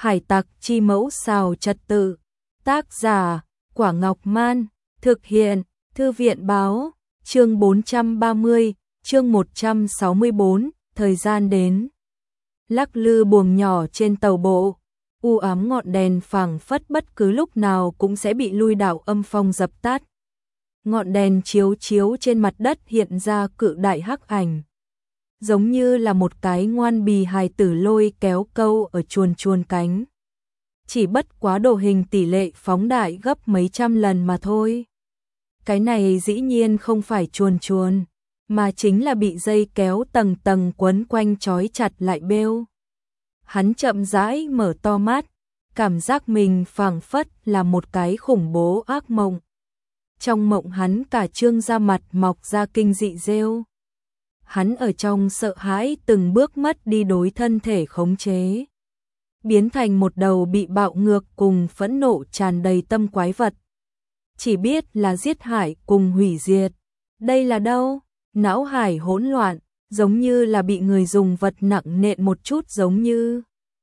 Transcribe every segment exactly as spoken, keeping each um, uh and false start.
Hải tặc chi mẫu xào trật tự. Tác giả, Quả Ngọc Man. Thực hiện, Thư viện báo. Chương bốn trăm ba mươi, chương một trăm sáu mươi bốn, thời gian đến. Lắc lư buồng nhỏ trên tàu bộ, u ám ngọn đèn phảng phất bất cứ lúc nào cũng sẽ bị lui đảo âm phong dập tắt. Ngọn đèn chiếu chiếu trên mặt đất hiện ra cự đại hắc ảnh, giống như là một cái ngoan bì hài tử lôi kéo câu ở chuồn chuồn cánh. Chỉ bất quá độ hình tỷ lệ phóng đại gấp mấy trăm lần mà thôi. Cái này dĩ nhiên không phải chuồn chuồn, mà chính là bị dây kéo tầng tầng quấn quanh trói chặt lại bêu. Hắn chậm rãi mở to mắt, cảm giác mình phảng phất là một cái khủng bố ác mộng. Trong mộng hắn cả trương da mặt mọc ra kinh dị rêu. Hắn ở trong sợ hãi từng bước mất đi đối thân thể khống chế, biến thành một đầu bị bạo ngược cùng phẫn nộ tràn đầy tâm quái vật. Chỉ biết là giết hại cùng hủy diệt. Đây là đâu? Não hải hỗn loạn, giống như là bị người dùng vật nặng nện một chút, giống như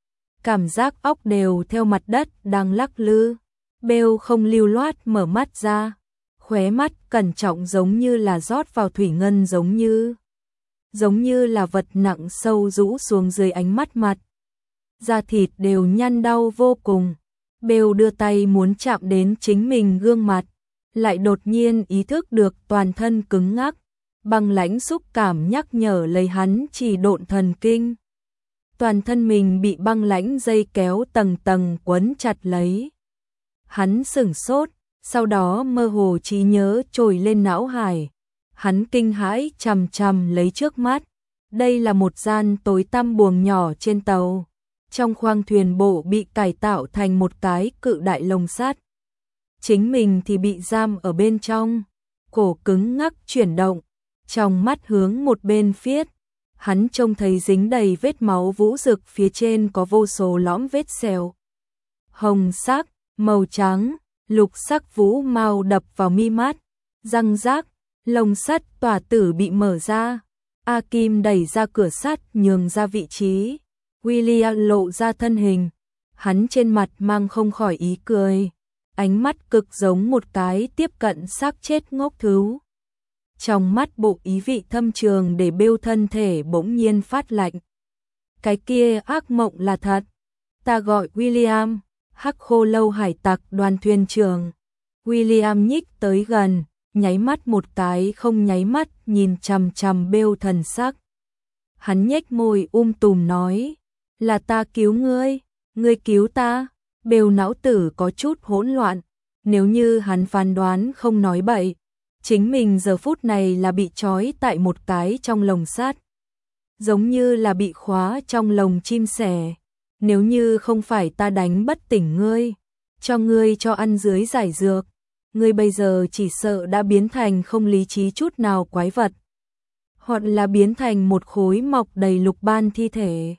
cảm giác óc đều theo mặt đất đang lắc lư. Bêu không lưu loát mở mắt ra, khóe mắt cẩn trọng giống như là rót vào thủy ngân, giống như giống như là vật nặng sâu rũ xuống dưới ánh mắt mặt. Da thịt đều nhăn đau vô cùng. Bêu đưa tay muốn chạm đến chính mình gương mặt, lại đột nhiên ý thức được toàn thân cứng ngắc, băng lãnh xúc cảm nhắc nhở lấy hắn chỉ độn thần kinh. Toàn thân mình bị băng lãnh dây kéo tầng tầng quấn chặt lấy. Hắn sửng sốt, sau đó mơ hồ trí nhớ trồi lên não hải. Hắn kinh hãi chằm chằm lấy trước mắt. Đây là một gian tối tăm buồng nhỏ trên tàu. Trong khoang thuyền bộ bị cải tạo thành một cái cự đại lồng sắt. Chính mình thì bị giam ở bên trong, cổ cứng ngắc chuyển động, trong mắt hướng một bên phiết. Hắn trông thấy dính đầy vết máu vũ rực, phía trên có vô số lõm vết sẹo. Hồng sắc, màu trắng, lục sắc vũ mao đập vào mi mắt, răng rác, lồng sắt tỏa tử bị mở ra. A Kim đẩy ra cửa sắt nhường ra vị trí. William lộ ra thân hình, hắn trên mặt mang không khỏi ý cười, ánh mắt cực giống một cái tiếp cận xác chết ngốc thú. Trong mắt bộ ý vị thâm trường để Bêu thân thể bỗng nhiên phát lạnh. Cái kia ác mộng là thật. Ta gọi William, Hắc Khô Lâu hải tặc đoàn thuyền trưởng. William nhích tới gần, nháy mắt một cái không nháy mắt nhìn chằm chằm Bêu thần sắc. Hắn nhếch môi um tùm nói, là ta cứu ngươi, ngươi cứu ta. Bêu não tử có chút hỗn loạn, nếu như hắn phán đoán không nói bậy, chính mình giờ phút này là bị trói tại một cái trong lồng sắt, giống như là bị khóa trong lồng chim sẻ. Nếu như không phải ta đánh bất tỉnh ngươi, cho ngươi cho ăn dưới giải dược, ngươi bây giờ chỉ sợ đã biến thành không lý trí chút nào quái vật, hoặc là biến thành một khối mọc đầy lục ban thi thể.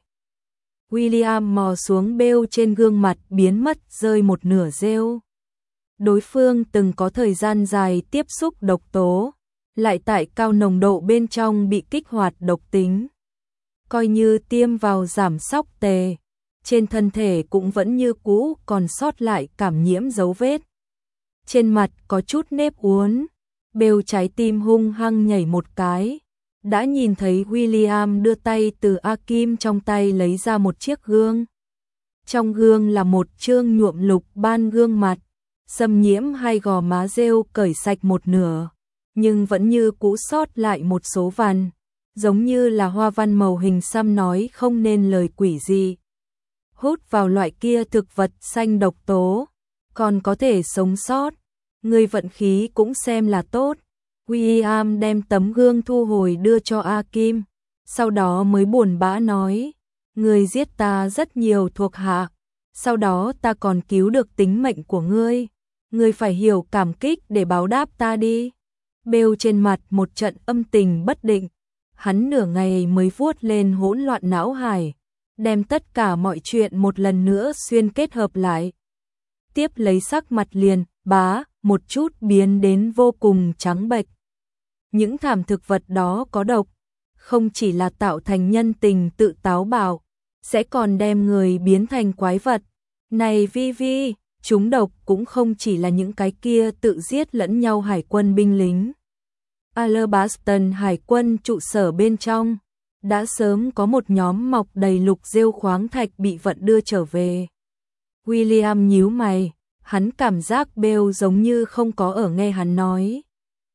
William mò xuống Bêu trên gương mặt, biến mất rơi một nửa rêu. Đối phương từng có thời gian dài tiếp xúc độc tố, lại tại cao nồng độ bên trong bị kích hoạt độc tính. Coi như tiêm vào giảm sóc tề, trên thân thể cũng vẫn như cũ còn sót lại cảm nhiễm dấu vết. Trên mặt có chút nếp uốn. Bêu trái tim hung hăng nhảy một cái, đã nhìn thấy William đưa tay từ A Kim trong tay lấy ra một chiếc gương. Trong gương là một trương nhuộm lục ban gương mặt, xâm nhiễm hai gò má rêu cởi sạch một nửa, nhưng vẫn như cũ sót lại một số vằn, giống như là hoa văn màu hình xăm nói không nên lời quỷ gì. Hút vào loại kia thực vật xanh độc tố, còn có thể sống sót, người vận khí cũng xem là tốt. William đem tấm gương thu hồi đưa cho A Kim, sau đó mới buồn bã nói, ngươi giết ta rất nhiều thuộc hạ, sau đó ta còn cứu được tính mệnh của ngươi, ngươi phải hiểu cảm kích để báo đáp ta đi. Bêu trên mặt một trận âm tình bất định, hắn nửa ngày mới vuốt lên hỗn loạn não hải, đem tất cả mọi chuyện một lần nữa xuyên kết hợp lại. Tiếp lấy sắc mặt liền, bá, một chút biến đến vô cùng trắng bệch. Những thảm thực vật đó có độc, không chỉ là tạo thành nhân tình tự táo bạo, sẽ còn đem người biến thành quái vật, Này Vi Vi, chúng độc cũng không chỉ là những cái kia tự giết lẫn nhau hải quân binh lính. Alabaston hải quân trụ sở bên trong, đã sớm có một nhóm mọc đầy lục rêu khoáng thạch bị vận đưa trở về. William nhíu mày, hắn cảm giác Bale giống như không có ở nghe hắn nói.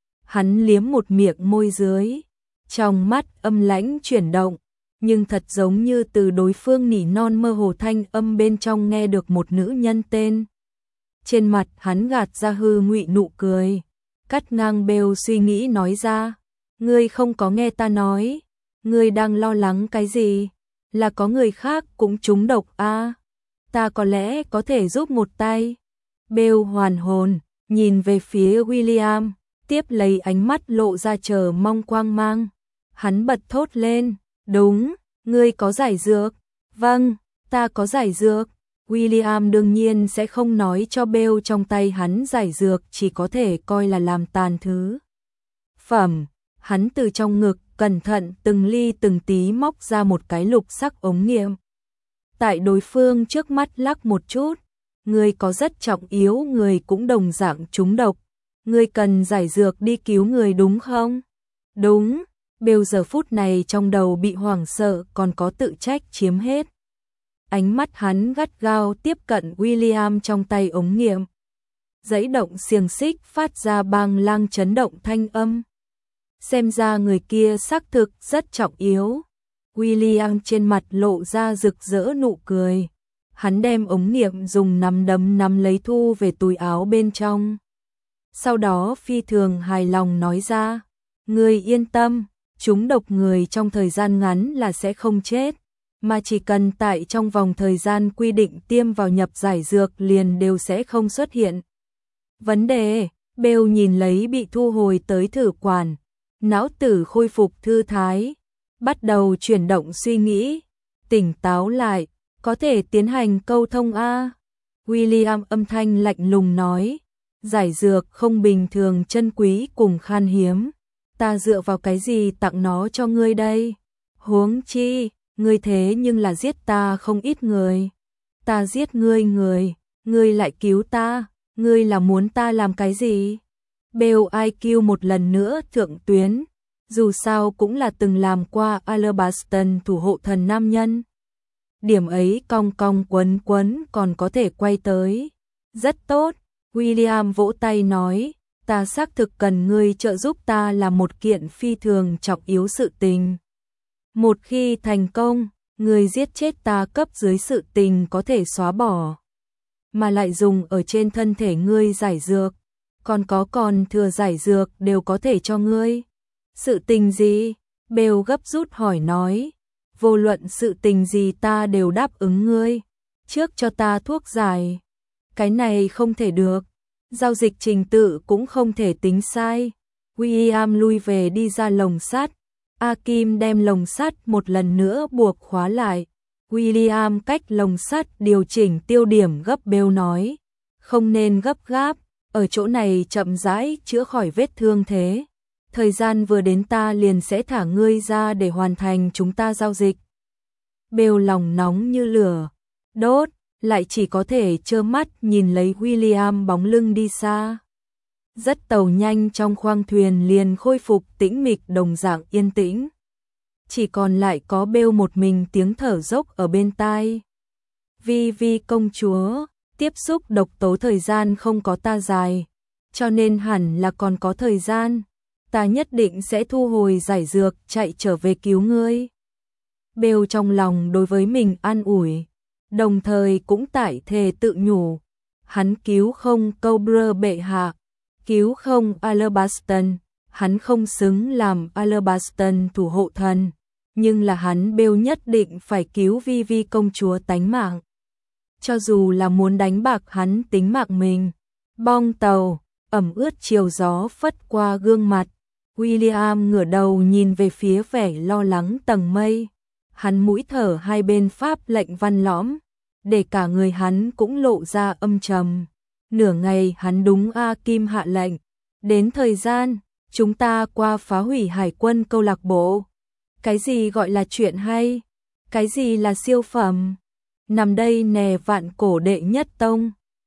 Hắn liếm một miệng môi dưới, trong mắt âm lãnh chuyển động, nhưng thật giống như từ đối phương nỉ non mơ hồ thanh âm bên trong nghe được một nữ nhân tên. Trên mặt hắn gạt ra hư ngụy nụ cười, cắt ngang Bale suy nghĩ nói ra, ngươi không có nghe ta nói, ngươi đang lo lắng cái gì, là có người khác cũng trúng độc à, ta có lẽ có thể giúp một tay. Bale hoàn hồn, nhìn về phía William, tiếp lấy ánh mắt lộ ra chờ mong quang mang. Hắn bật thốt lên, đúng, ngươi có giải dược, vâng, ta có giải dược. William đương nhiên sẽ không nói cho Bale trong tay hắn giải dược chỉ có thể coi là làm tàn thứ phẩm. Hắn từ trong ngực cẩn thận từng ly từng tí móc ra một cái lục sắc ống nghiệm. Tại đối phương trước mắt lắc một chút, người có rất trọng yếu, người cũng đồng dạng trúng độc, người cần giải dược đi cứu người đúng không? Đúng. Bale giờ phút này trong đầu bị hoảng sợ còn có tự trách chiếm hết. Ánh mắt hắn gắt gao tiếp cận William trong tay ống nghiệm. Dãy động xiềng xích phát ra bang lang chấn động thanh âm. Xem ra người kia xác thực rất trọng yếu. William trên mặt lộ ra rực rỡ nụ cười. Hắn đem ống nghiệm dùng nắm đấm nắm lấy thu về túi áo bên trong. Sau đó phi thường hài lòng nói ra, người yên tâm, chúng độc người trong thời gian ngắn là sẽ không chết, mà chỉ cần tại trong vòng thời gian quy định tiêm vào nhập giải dược liền đều sẽ không xuất hiện vấn đề. Bale nhìn lấy bị thu hồi tới thử quản, não tử khôi phục thư thái, bắt đầu chuyển động suy nghĩ, tỉnh táo lại, có thể tiến hành câu thông a. William âm thanh lạnh lùng nói, giải dược không bình thường chân quý cùng khan hiếm, ta dựa vào cái gì tặng nó cho ngươi đây? Huống chi, ngươi thế nhưng là giết ta không ít người. Ta giết ngươi người, ngươi lại cứu ta, ngươi là muốn ta làm cái gì? Bale i kiu một lần nữa thượng tuyến, dù sao cũng là từng làm qua Alabaston thủ hộ thần nam nhân. Điểm ấy cong cong quấn quấn còn có thể quay tới. Rất tốt, William vỗ tay nói, ta xác thực cần ngươi trợ giúp ta làm một kiện phi thường trọng yếu sự tình. Một khi thành công, ngươi giết chết ta cấp dưới sự tình có thể xóa bỏ, mà lại dùng ở trên thân thể ngươi giải dược, còn có còn thừa giải dược đều có thể cho ngươi. Sự tình gì? Bale gấp rút hỏi nói, vô luận sự tình gì ta đều đáp ứng ngươi, trước cho ta thuốc giải. Cái này không thể được, giao dịch trình tự cũng không thể tính sai. William lui về đi ra lồng sắt, Akim đem lồng sắt một lần nữa buộc khóa lại. William cách lồng sắt điều chỉnh tiêu điểm gấp Bale nói, không nên gấp gáp, ở chỗ này chậm rãi chữa khỏi vết thương thế. Thời gian vừa đến ta liền sẽ thả ngươi ra để hoàn thành chúng ta giao dịch. Bale lòng nóng như lửa, đốt, lại chỉ có thể trơ mắt nhìn lấy William bóng lưng đi xa. Rất tàu nhanh trong khoang thuyền liền khôi phục tĩnh mịch đồng dạng yên tĩnh. Chỉ còn lại có Bale một mình tiếng thở dốc ở bên tai. Vi Vi công chúa, tiếp xúc độc tố thời gian không có ta dài, cho nên hẳn là còn có thời gian. Ta nhất định sẽ thu hồi giải dược chạy trở về cứu ngươi. Bale trong lòng đối với mình an ủi, đồng thời cũng tại thề tự nhủ, hắn cứu không Cobra bệ hạ, cứu không Alabaston, hắn không xứng làm Alabaston thủ hộ thần, nhưng là hắn Bale nhất định phải cứu Vi Vi công chúa tánh mạng. Cho dù là muốn đánh bạc hắn tính mạng mình. Bong tàu, ẩm ướt chiều gió phất qua gương mặt. William ngửa đầu nhìn về phía vẻ lo lắng tầng mây. Hắn mũi thở hai bên pháp lệnh văn lõm, để cả người hắn cũng lộ ra âm trầm. Nửa ngày hắn đúng A Kim hạ lệnh, đến thời gian, chúng ta qua phá hủy hải quân câu lạc bộ. Cái gì gọi là chuyện hay? Cái gì là siêu phẩm? nằm đây nè vạn cổ đệ nhất tông.